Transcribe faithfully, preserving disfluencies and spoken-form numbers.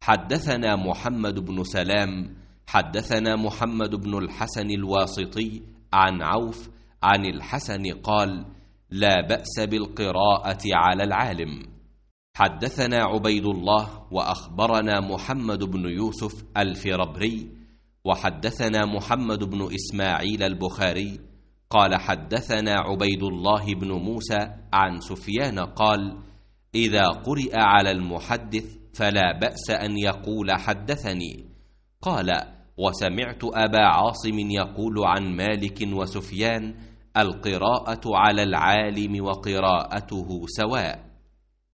حدثنا محمد بن سلام حدثنا محمد بن الحسن الواسطي عن عوف عن الحسن قال: لا بأس بالقراءة على العالم. حدثنا عبيد الله وأخبرنا محمد بن يوسف الفربري وحدثنا محمد بن إسماعيل البخاري قال: حدثنا عبيد الله بن موسى عن سفيان قال: إذا قرئ على المحدث فلا بأس أن يقول حدثني. قال: وسمعت أبا عاصم يقول عن مالك وسفيان: القراءة على العالم وقراءته سواء.